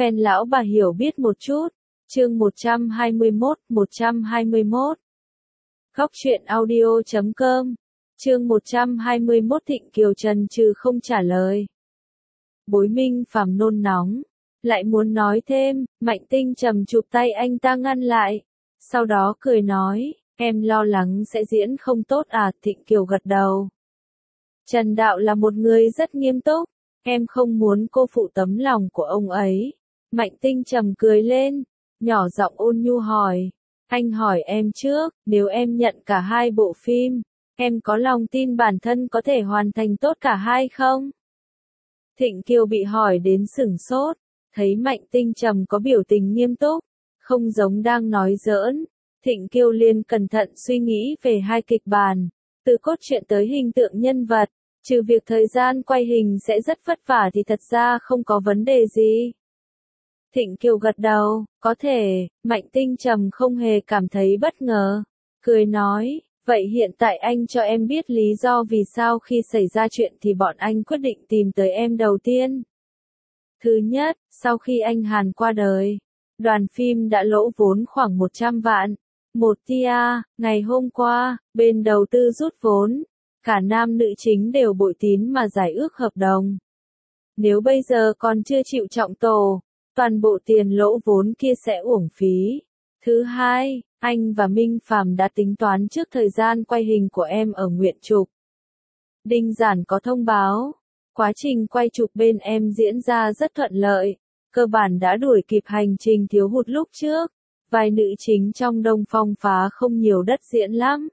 Fan lão bà hiểu biết một chút. Chương 121. Góc truyện audio.com. Chương 121 Thịnh Kiều trần trừ không trả lời. Bối Minh Phàm nôn nóng, lại muốn nói thêm, Mạnh Tinh Trầm chụp tay anh ta ngăn lại. Sau đó cười nói, em lo lắng sẽ diễn không tốt à? Thịnh Kiều gật đầu. Trần Đạo là một người rất nghiêm túc, em không muốn cô phụ tấm lòng của ông ấy. Mạnh Tinh Trầm cười lên, nhỏ giọng ôn nhu hỏi, anh hỏi em trước, nếu em nhận cả hai bộ phim, em có lòng tin bản thân có thể hoàn thành tốt cả hai không? Thịnh Kiều bị hỏi đến sửng sốt, thấy Mạnh Tinh Trầm có biểu tình nghiêm túc, không giống đang nói giỡn. Thịnh Kiều liền cẩn thận suy nghĩ về hai kịch bản, từ cốt truyện tới hình tượng nhân vật, trừ việc thời gian quay hình sẽ rất vất vả thì thật ra không có vấn đề gì. Thịnh Kiều gật đầu, có thể. Mạnh Tinh Trầm không hề cảm thấy bất ngờ, cười nói, vậy hiện tại anh cho em biết lý do vì sao khi xảy ra chuyện thì bọn anh quyết định tìm tới em đầu tiên. Thứ nhất, sau khi anh Hàn qua đời, đoàn phim đã lỗ vốn khoảng 100 vạn. Một tia, ngày hôm qua, bên đầu tư rút vốn, cả nam nữ chính đều bội tín mà giải ước hợp đồng. Nếu bây giờ còn chưa chịu trọng tổ, toàn bộ tiền lỗ vốn kia sẽ uổng phí. Thứ hai, anh và Minh Phàm đã tính toán trước thời gian quay hình của em ở Nguyện Trục. Đinh Giản có thông báo, quá trình quay chụp bên em diễn ra rất thuận lợi, cơ bản đã đuổi kịp hành trình thiếu hụt lúc trước. Vai nữ chính trong Đông Phong Phá không nhiều đất diễn lắm.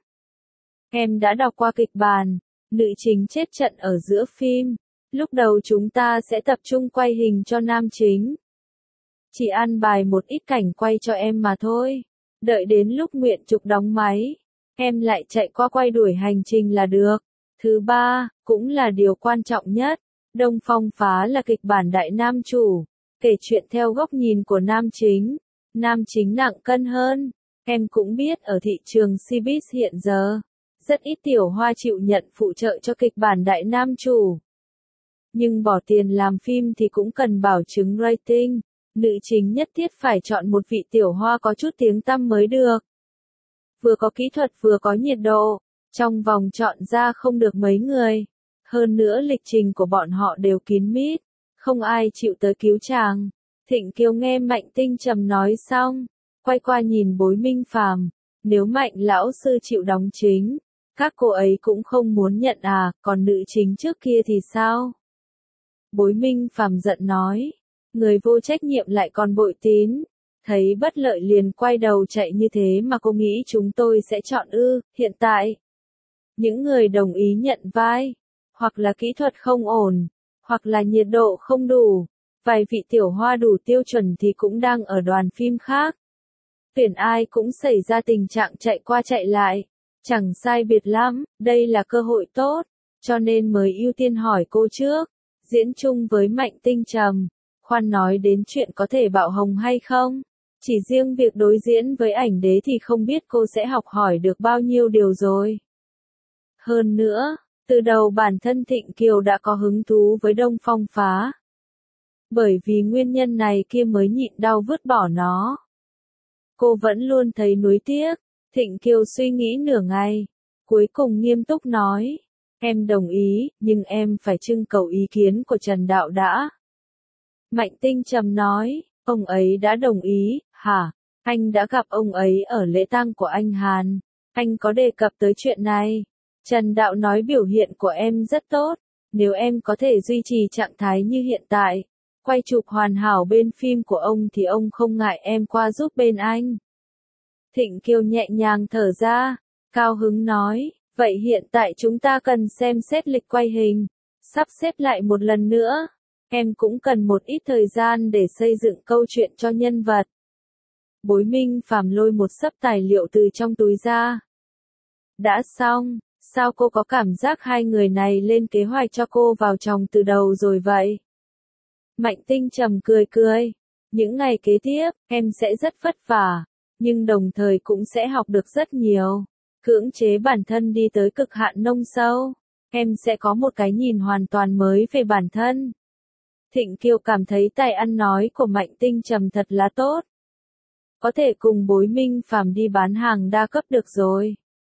Em đã đọc qua kịch bản, nữ chính chết trận ở giữa phim. Lúc đầu chúng ta sẽ tập trung quay hình cho nam chính. Chỉ an bài một ít cảnh quay cho em mà thôi. Đợi đến lúc Nguyện Trục đóng máy, em lại chạy qua quay đuổi hành trình là được. Thứ ba, cũng là điều quan trọng nhất, Đông Phong Phá là kịch bản đại nam chủ, kể chuyện theo góc nhìn của nam chính. Nam chính nặng cân hơn, em cũng biết ở thị trường showbiz hiện giờ, rất ít tiểu hoa chịu nhận phụ trợ cho kịch bản đại nam chủ. Nhưng bỏ tiền làm phim thì cũng cần bảo chứng rating, nữ chính nhất thiết phải chọn một vị tiểu hoa có chút tiếng tăm mới được. Vừa có kỹ thuật vừa có nhiệt độ, trong vòng chọn ra không được mấy người. Hơn nữa lịch trình của bọn họ đều kín mít, không ai chịu tới cứu chàng. Thịnh Kiều nghe Mạnh Tinh Trầm nói xong, quay qua nhìn Bối Minh Phàm, nếu Mạnh lão sư chịu đóng chính, các cô ấy cũng không muốn nhận à, còn nữ chính trước kia thì sao? Bối Minh Phàm giận nói, người vô trách nhiệm lại còn bội tín, thấy bất lợi liền quay đầu chạy như thế mà cô nghĩ chúng tôi sẽ chọn ư? Hiện tại, những người đồng ý nhận vai, hoặc là kỹ thuật không ổn, hoặc là nhiệt độ không đủ. Vài vị tiểu hoa đủ tiêu chuẩn thì cũng đang ở đoàn phim khác. Tuyển ai cũng xảy ra tình trạng chạy qua chạy lại. Chẳng sai biệt lắm, đây là cơ hội tốt, cho nên mới ưu tiên hỏi cô trước. Diễn chung với Mạnh Tinh Trầm, khoan nói đến chuyện có thể bạo hồng hay không. Chỉ riêng việc đối diễn với ảnh đế thì không biết cô sẽ học hỏi được bao nhiêu điều rồi. Hơn nữa, từ đầu bản thân Thịnh Kiều đã có hứng thú với Đông Phong Phá. Bởi vì nguyên nhân này kia mới nhịn đau vứt bỏ nó. Cô vẫn luôn thấy nuối tiếc. Thịnh Kiều suy nghĩ nửa ngày, cuối cùng nghiêm túc nói, em đồng ý, nhưng em phải trưng cầu ý kiến của Trần Đạo đã. Mạnh Tinh Trầm nói, ông ấy đã đồng ý, hả? Anh đã gặp ông ấy ở lễ tang của anh Hàn, anh có đề cập tới chuyện này. Trần Đạo nói biểu hiện của em rất tốt, nếu em có thể duy trì trạng thái như hiện tại, quay chụp hoàn hảo bên phim của ông thì ông không ngại em qua giúp bên anh. Thịnh Kiều nhẹ nhàng thở ra, cao hứng nói, vậy hiện tại chúng ta cần xem xét lịch quay hình, sắp xếp lại một lần nữa. Em cũng cần một ít thời gian để xây dựng câu chuyện cho nhân vật. Bối Minh Phàm lôi một xấp tài liệu từ trong túi ra. Đã xong, sao cô có cảm giác hai người này lên kế hoạch cho cô vào chồng từ đầu rồi vậy? Mạnh Tinh Trầm cười cười, những ngày kế tiếp, em sẽ rất vất vả, nhưng đồng thời cũng sẽ học được rất nhiều. Cưỡng chế bản thân đi tới cực hạn nông sâu, em sẽ có một cái nhìn hoàn toàn mới về bản thân. Thịnh Kiều cảm thấy tài ăn nói của Mạnh Tinh Trầm thật là tốt. Có thể cùng Bối Minh Phàm đi bán hàng đa cấp được rồi.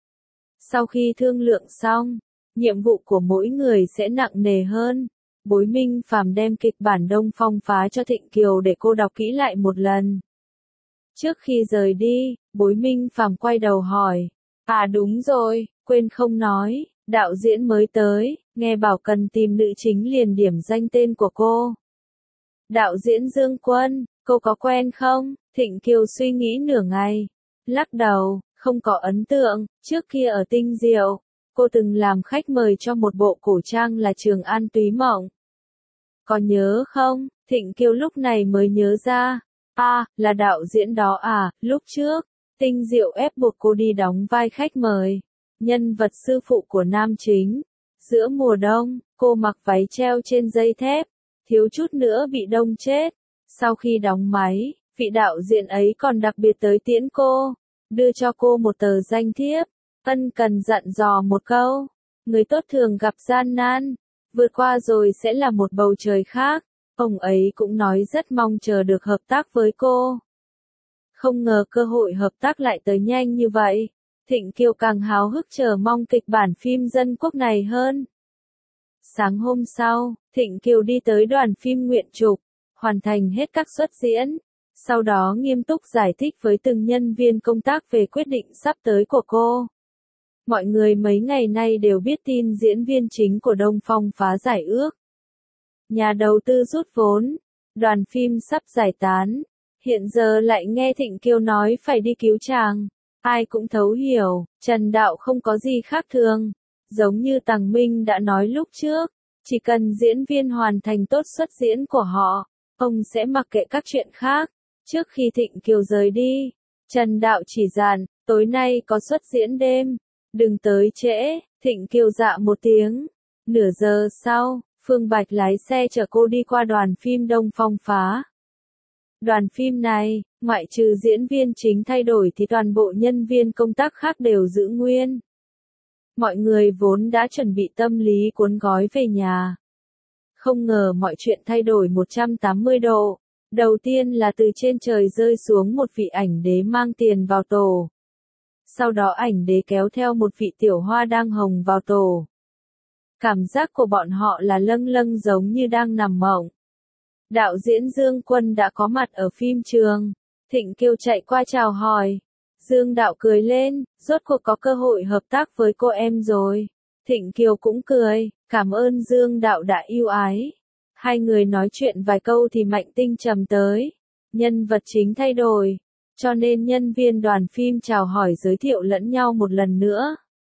Sau khi thương lượng xong, nhiệm vụ của mỗi người sẽ nặng nề hơn. Bối Minh Phàm đem kịch bản Đông Phong Phá cho Thịnh Kiều để cô đọc kỹ lại một lần. Trước khi rời đi, Bối Minh Phàm quay đầu hỏi. À đúng rồi, quên không nói, đạo diễn mới tới, nghe bảo cần tìm nữ chính liền điểm danh tên của cô. Đạo diễn Dương Quân, cô có quen không? Thịnh Kiều suy nghĩ nửa ngày. Lắc đầu, không có ấn tượng, trước kia ở Tinh Diệu, cô từng làm khách mời cho một bộ cổ trang là Trường An Túy Mộng. Có nhớ không? Thịnh Kiều lúc này mới nhớ ra. À, là đạo diễn đó à, lúc trước, Tinh Diệu ép buộc cô đi đóng vai khách mời, nhân vật sư phụ của nam chính. Giữa mùa đông, cô mặc váy treo trên dây thép, thiếu chút nữa bị đông chết. Sau khi đóng máy, vị đạo diễn ấy còn đặc biệt tới tiễn cô, đưa cho cô một tờ danh thiếp, ân cần dặn dò một câu, người tốt thường gặp gian nan, vượt qua rồi sẽ là một bầu trời khác. Ông ấy cũng nói rất mong chờ được hợp tác với cô. Không ngờ cơ hội hợp tác lại tới nhanh như vậy. Thịnh Kiều càng háo hức chờ mong kịch bản phim dân quốc này hơn. Sáng hôm sau, Thịnh Kiều đi tới đoàn phim Nguyện Trục, hoàn thành hết các suất diễn. Sau đó nghiêm túc giải thích với từng nhân viên công tác về quyết định sắp tới của cô. Mọi người mấy ngày nay đều biết tin diễn viên chính của Đông Phong Phá giải ước. Nhà đầu tư rút vốn, đoàn phim sắp giải tán, hiện giờ lại nghe Thịnh Kiều nói phải đi cứu chàng. Ai cũng thấu hiểu, Trần Đạo không có gì khác thường. Giống như Tằng Minh đã nói lúc trước, chỉ cần diễn viên hoàn thành tốt suất diễn của họ, ông sẽ mặc kệ các chuyện khác. Trước khi Thịnh Kiều rời đi, Trần Đạo chỉ dặn, tối nay có suất diễn đêm, đừng tới trễ. Thịnh Kiều dạ một tiếng. Nửa giờ sau, Phương Bạch lái xe chở cô đi qua đoàn phim Đông Phong Phá. Đoàn phim này, ngoại trừ diễn viên chính thay đổi thì toàn bộ nhân viên công tác khác đều giữ nguyên. Mọi người vốn đã chuẩn bị tâm lý cuốn gói về nhà. Không ngờ mọi chuyện thay đổi 180 độ. Đầu tiên là từ trên trời rơi xuống một vị ảnh đế mang tiền vào tổ. Sau đó ảnh đế kéo theo một vị tiểu hoa đang hồng vào tổ. Cảm giác của bọn họ là lâng lâng giống như đang nằm mộng. Đạo diễn Dương Quân đã có mặt ở phim trường. Thịnh Kiều chạy qua chào hỏi. Dương Đạo cười lên, rốt cuộc có cơ hội hợp tác với cô em rồi. Thịnh Kiều cũng cười, cảm ơn Dương Đạo đã yêu ái. Hai người nói chuyện vài câu thì Mạnh Tinh Trầm tới. Nhân vật chính thay đổi, cho nên nhân viên đoàn phim chào hỏi giới thiệu lẫn nhau một lần nữa.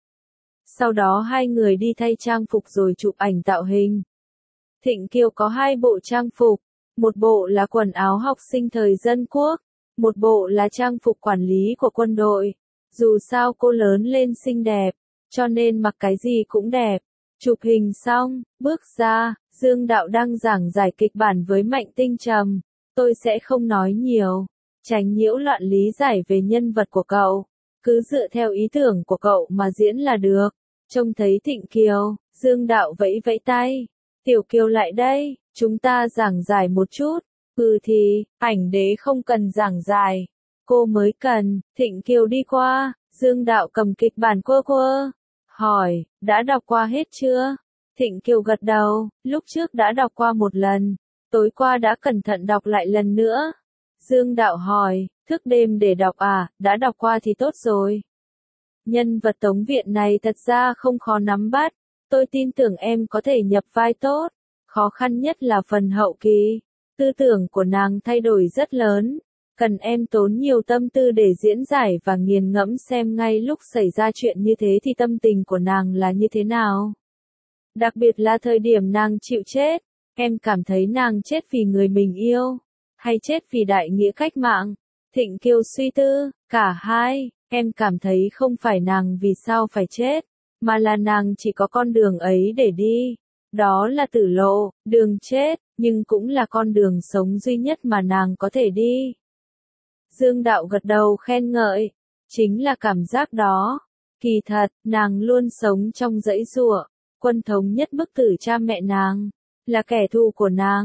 Sau đó hai người đi thay trang phục rồi chụp ảnh tạo hình. Thịnh Kiều có hai bộ trang phục, một bộ là quần áo học sinh thời dân quốc, một bộ là trang phục quản lý của quân đội. Dù sao cô lớn lên xinh đẹp, cho nên mặc cái gì cũng đẹp. Chụp hình xong, bước ra, Dương Đạo đang giảng giải kịch bản với Mạnh Tinh Trầm. Tôi sẽ không nói nhiều, tránh nhiễu loạn lý giải về nhân vật của cậu. Cứ dựa theo ý tưởng của cậu mà diễn là được. Trông thấy Thịnh Kiều, Dương Đạo vẫy vẫy tay. Tiểu Kiều lại đây, chúng ta giảng giải một chút. Thì, ảnh đế không cần giảng giải. Cô mới cần. Thịnh Kiều đi qua, Dương Đạo cầm kịch bản quơ quơ. Hỏi, đã đọc qua hết chưa? Thịnh Kiều gật đầu, lúc trước đã đọc qua một lần. Tối qua đã cẩn thận đọc lại lần nữa. Dương Đạo hỏi, thức đêm để đọc à, đã đọc qua thì tốt rồi. Nhân vật Tống Viện này thật ra không khó nắm bắt. Tôi tin tưởng em có thể nhập vai tốt. Khó khăn nhất là phần hậu kỳ. Tư tưởng của nàng thay đổi rất lớn. Cần em tốn nhiều tâm tư để diễn giải và nghiền ngẫm xem ngay lúc xảy ra chuyện như thế thì tâm tình của nàng là như thế nào. Đặc biệt là thời điểm nàng chịu chết. Em cảm thấy nàng chết vì người mình yêu, hay chết vì đại nghĩa cách mạng? Thịnh Kiều suy tư, cả hai. Em cảm thấy không phải nàng vì sao phải chết, mà là nàng chỉ có con đường ấy để đi. Đó là tử lộ, đường chết, nhưng cũng là con đường sống duy nhất mà nàng có thể đi. Dương Đạo gật đầu khen ngợi. Chính là cảm giác đó. Kỳ thật, nàng luôn sống trong dãy giụa. Quân thống nhất bức tử cha mẹ nàng, là kẻ thù của nàng.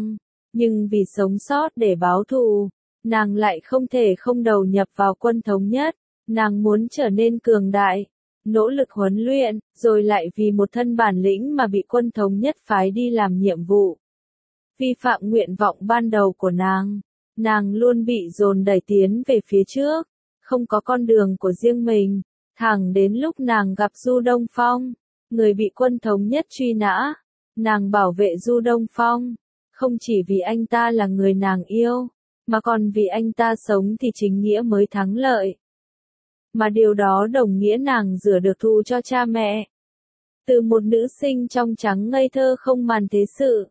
Nhưng vì sống sót để báo thù, nàng lại không thể không đầu nhập vào Quân Thống Nhất. Nàng muốn trở nên cường đại, nỗ lực huấn luyện, rồi lại vì một thân bản lĩnh mà bị Quân Thống Nhất phái đi làm nhiệm vụ. Vi phạm nguyện vọng ban đầu của nàng luôn bị dồn đẩy tiến về phía trước, không có con đường của riêng mình, thẳng đến lúc nàng gặp Du Đông Phong, người bị Quân Thống Nhất truy nã. Nàng bảo vệ Du Đông Phong, không chỉ vì anh ta là người nàng yêu, mà còn vì anh ta sống thì chính nghĩa mới thắng lợi. Mà điều đó đồng nghĩa nàng rửa được thù cho cha mẹ. Từ một nữ sinh trong trắng ngây thơ không màn thế sự,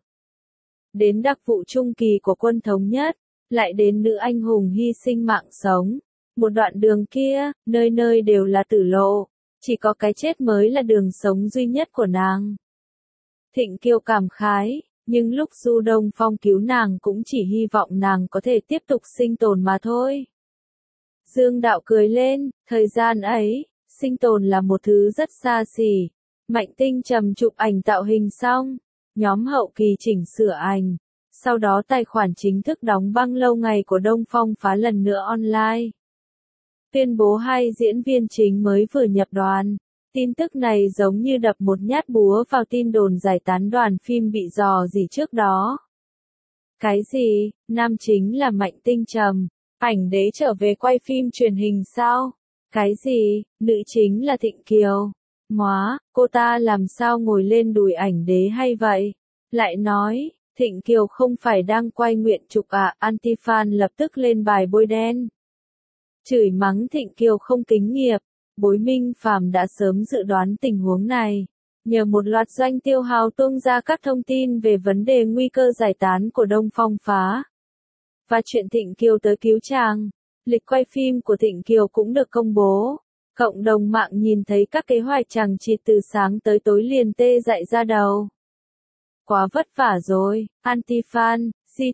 đến đặc vụ trung kỳ của Quân Thống Nhất, lại đến nữ anh hùng hy sinh mạng sống. Một đoạn đường kia, nơi nơi đều là tử lộ, chỉ có cái chết mới là đường sống duy nhất của nàng. Thịnh Kiều cảm khái, nhưng lúc Du Đông Phong cứu nàng cũng chỉ hy vọng nàng có thể tiếp tục sinh tồn mà thôi. Dương Đạo cười lên, thời gian ấy, sinh tồn là một thứ rất xa xỉ. Mạnh Tinh Trầm chụp ảnh tạo hình xong, nhóm hậu kỳ chỉnh sửa ảnh. Sau đó tài khoản chính thức đóng băng lâu ngày của Đông Phong phá lần nữa online. Tuyên bố 2 diễn viên chính mới vừa nhập đoàn. Tin tức này giống như đập một nhát búa vào tin đồn giải tán đoàn phim bị rò rỉ trước đó. Cái gì, nam chính là Mạnh Tinh Trầm, ảnh đế trở về quay phim truyền hình sao? Cái gì, nữ chính là Thịnh Kiều? Móa, cô ta làm sao ngồi lên đùi ảnh đế hay vậy? Lại nói, Thịnh Kiều không phải đang quay nguyện trục à? Anti-fan lập tức lên bài bôi đen. Chửi mắng Thịnh Kiều không kính nghiệp. Bối Minh Phàm đã sớm dự đoán tình huống này, nhờ một loạt doanh tiêu hào tung ra các thông tin về vấn đề nguy cơ giải tán của Đông Phong phá. Và chuyện Thịnh Kiều tới cứu chàng, lịch quay phim của Thịnh Kiều cũng được công bố. Cộng đồng mạng nhìn thấy các kế hoạch chằng chịt từ sáng tới tối liền tê dại ra đầu. Quá vất vả rồi, anti-fan,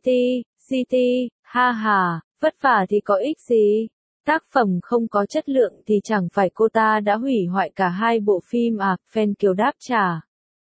CT, ha ha, vất vả thì có ích gì? Tác phẩm không có chất lượng thì chẳng phải cô ta đã hủy hoại cả 2 bộ phim à? Fan Kiều đáp trả.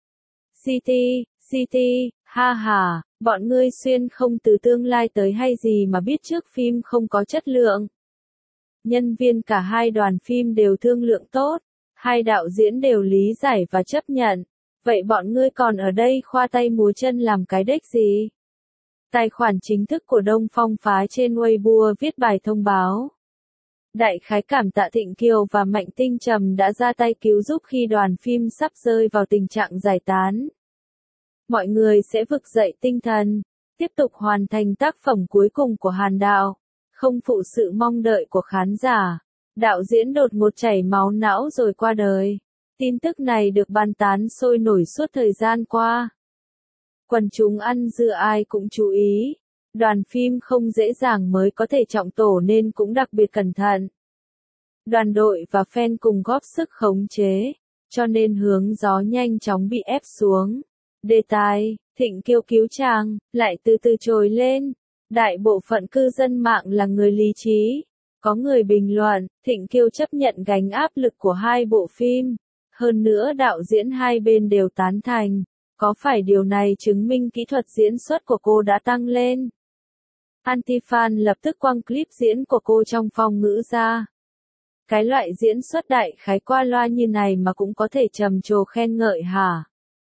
CT, ha ha, bọn ngươi xuyên không từ tương lai tới hay gì mà biết trước phim không có chất lượng. Nhân viên cả 2 đoàn phim đều thương lượng tốt, 2 đạo diễn đều lý giải và chấp nhận. Vậy bọn ngươi còn ở đây khoa tay múa chân làm cái đếch gì? Tài khoản chính thức của Đông Phong phá trên Weibo viết bài thông báo. Đại khái cảm tạ Thịnh Kiều và Mạnh Tinh Trầm đã ra tay cứu giúp khi đoàn phim sắp rơi vào tình trạng giải tán. Mọi người sẽ vực dậy tinh thần, tiếp tục hoàn thành tác phẩm cuối cùng của Hàn Đạo, không phụ sự mong đợi của khán giả. Đạo diễn đột ngột chảy máu não rồi qua đời. Tin tức này được bàn tán sôi nổi suốt thời gian qua. Quần chúng ăn dưa ai cũng chú ý. Đoàn phim không dễ dàng mới có thể trọng tổ nên cũng đặc biệt cẩn thận. Đoàn đội và fan cùng góp sức khống chế, cho nên hướng gió nhanh chóng bị ép xuống. Đề tài, Thịnh Kiều cứu chàng, lại từ từ trồi lên. Đại bộ phận cư dân mạng là người lý trí. Có người bình luận, Thịnh Kiều chấp nhận gánh áp lực của 2 bộ phim. Hơn nữa đạo diễn 2 bên đều tán thành. Có phải điều này chứng minh kỹ thuật diễn xuất của cô đã tăng lên? Anti-fan lập tức quăng clip diễn của cô trong phòng ngữ ra. Cái loại diễn xuất đại khái qua loa như này mà cũng có thể trầm trồ khen ngợi hả?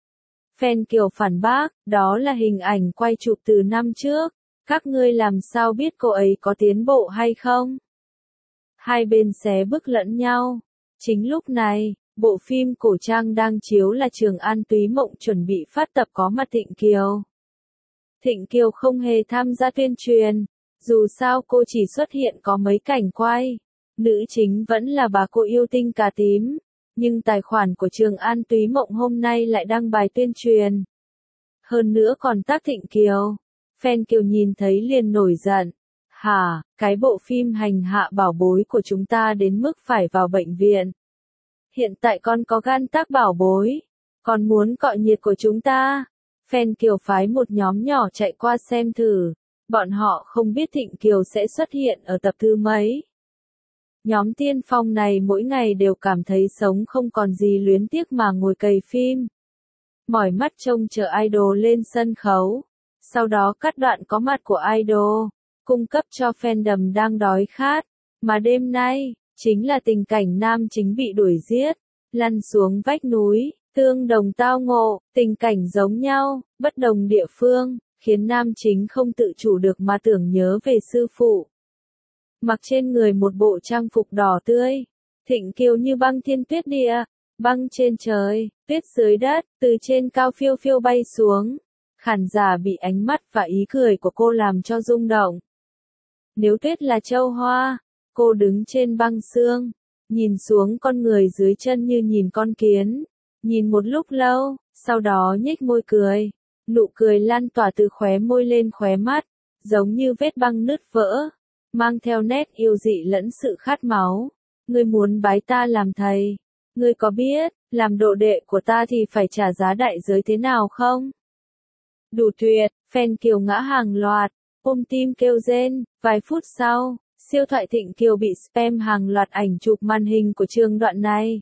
Fan Kiều phản bác, đó là hình ảnh quay chụp từ năm trước. Các ngươi làm sao biết cô ấy có tiến bộ hay không? 2 bên xé bức lẫn nhau. Chính lúc này, bộ phim cổ trang đang chiếu là Trường An Túy Mộng chuẩn bị phát tập có mặt Thịnh Kiều. Thịnh Kiều không hề tham gia tuyên truyền, dù sao cô chỉ xuất hiện có mấy cảnh quay. Nữ chính vẫn là bà cô yêu tinh cà tím, nhưng tài khoản của Trường An Túy Mộng hôm nay lại đăng bài tuyên truyền. Hơn nữa còn tag Thịnh Kiều. Fan Kiều nhìn thấy liền nổi giận. Hả, cái bộ phim hành hạ bảo bối của chúng ta đến mức phải vào bệnh viện. Hiện tại con có gan tag bảo bối, còn muốn cọ nhiệt của chúng ta. Fan Kiều phái một nhóm nhỏ chạy qua xem thử. Bọn họ không biết Thịnh Kiều sẽ xuất hiện ở tập thứ mấy. Nhóm tiên phong này mỗi ngày đều cảm thấy sống không còn gì luyến tiếc mà ngồi cày phim. Mỏi mắt trông chờ idol lên sân khấu. Sau đó cắt đoạn có mặt của idol, cung cấp cho fandom đang đói khát. Mà đêm nay, chính là tình cảnh nam chính bị đuổi giết, lăn xuống vách núi, tương đồng tao ngộ, tình cảnh giống nhau, bất đồng địa phương, khiến nam chính không tự chủ được mà tưởng nhớ về sư phụ. Mặc trên người một bộ trang phục đỏ tươi, Thịnh Kiều như băng thiên tuyết địa, băng trên trời, tuyết dưới đất, từ trên cao phiêu phiêu bay xuống. Khán giả bị ánh mắt và ý cười của cô làm cho rung động. Nếu tuyết là châu hoa, cô đứng trên băng sương, nhìn xuống con người dưới chân như nhìn con kiến, nhìn một lúc lâu, sau đó nhếch môi cười, nụ cười lan tỏa từ khóe môi lên khóe mắt, giống như vết băng nứt vỡ, mang theo nét yêu dị lẫn sự khát máu. Ngươi muốn bái ta làm thầy, ngươi có biết, làm độ đệ của ta thì phải trả giá đại giới thế nào không? Đủ tuyệt, fan Kiều ngã hàng loạt, ôm tim kêu rên. Vài phút sau, siêu thoại Thịnh Kiều bị spam hàng loạt ảnh chụp màn hình của trường đoạn này.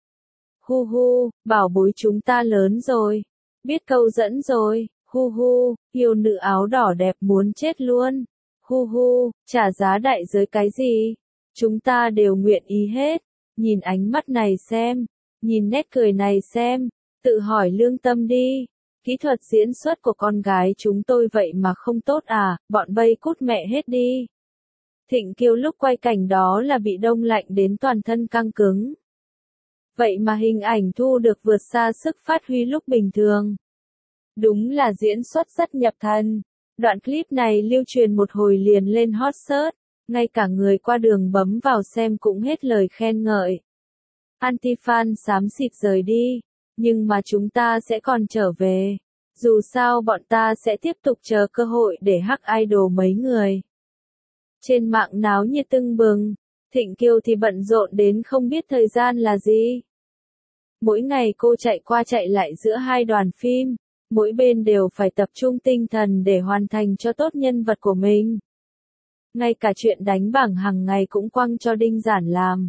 Hu hu, bảo bối chúng ta lớn rồi, biết câu dẫn rồi, hu hu, yêu nữ áo đỏ đẹp muốn chết luôn. Hu hu, trả giá đại giới cái gì? Chúng ta đều nguyện ý hết. Nhìn ánh mắt này xem, nhìn nét cười này xem, tự hỏi lương tâm đi. Kỹ thuật diễn xuất của con gái chúng tôi vậy mà không tốt à, bọn bay cút mẹ hết đi. Thịnh Kiều lúc quay cảnh đó là bị đông lạnh đến toàn thân căng cứng. Vậy mà hình ảnh thu được vượt xa sức phát huy lúc bình thường. Đúng là diễn xuất rất nhập thần. Đoạn clip này lưu truyền một hồi liền lên hot search, ngay cả người qua đường bấm vào xem cũng hết lời khen ngợi. Anti-fan xám xịt rời đi, nhưng mà chúng ta sẽ còn trở về. Dù sao bọn ta sẽ tiếp tục chờ cơ hội để hack idol mấy người. Trên mạng náo nhiệt tưng bừng, Thịnh Kiều thì bận rộn đến không biết thời gian là gì. Mỗi ngày cô chạy qua chạy lại giữa hai đoàn phim, mỗi bên đều phải tập trung tinh thần để hoàn thành cho tốt nhân vật của mình. Ngay cả chuyện đánh bảng hàng ngày cũng quăng cho Đinh Giản làm.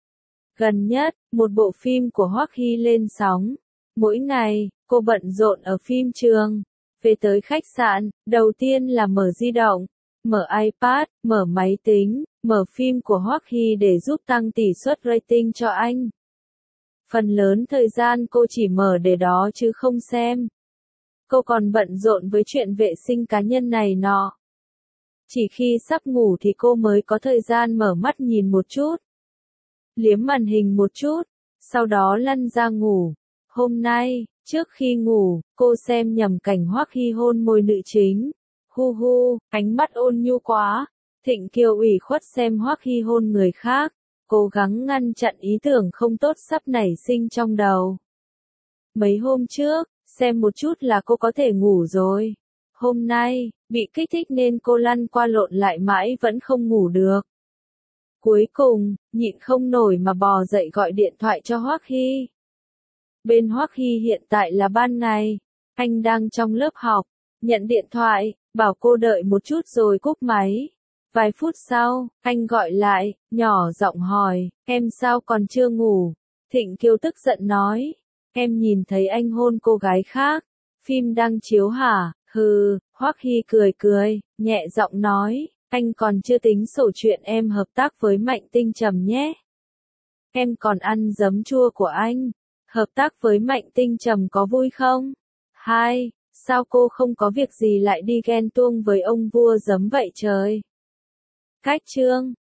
Gần nhất, một bộ phim của Hoắc Hy lên sóng. Mỗi ngày, cô bận rộn ở phim trường. Về tới khách sạn, đầu tiên là mở di động, mở iPad, mở máy tính, mở phim của Hoắc Hy để giúp tăng tỷ suất rating cho anh. Phần lớn thời gian cô chỉ mở để đó chứ không xem. Cô còn bận rộn với chuyện vệ sinh cá nhân này nọ. Chỉ khi sắp ngủ thì cô mới có thời gian mở mắt nhìn một chút, liếm màn hình một chút, sau đó lăn ra ngủ. Hôm nay, trước khi ngủ, cô xem nhầm cảnh Hoắc Hy hôn môi nữ chính. Hu hu, ánh mắt ôn nhu quá. Thịnh Kiều ủy khuất xem Hoắc Hy hôn người khác, cố gắng ngăn chặn ý tưởng không tốt sắp nảy sinh trong đầu. Mấy hôm trước, xem một chút là cô có thể ngủ rồi. Hôm nay, bị kích thích nên cô lăn qua lộn lại mãi vẫn không ngủ được. Cuối cùng, nhịn không nổi mà bò dậy gọi điện thoại cho Hoắc Hy. Bên Hoắc Hy hiện tại là ban ngày, anh đang trong lớp học, nhận điện thoại, bảo cô đợi một chút rồi cúp máy. Vài phút sau, anh gọi lại, nhỏ giọng hỏi, em sao còn chưa ngủ? Thịnh Kiều tức giận nói, em nhìn thấy anh hôn cô gái khác, phim đang chiếu hả? Hừ, Hoắc Hy cười cười, nhẹ giọng nói, anh còn chưa tính sổ chuyện em hợp tác với Mạnh Tinh Trầm nhé. Em còn ăn giấm chua của anh, hợp tác với Mạnh Tinh Trầm có vui không? Hai, sao cô không có việc gì lại đi ghen tuông với ông vua giấm vậy trời? Cách chương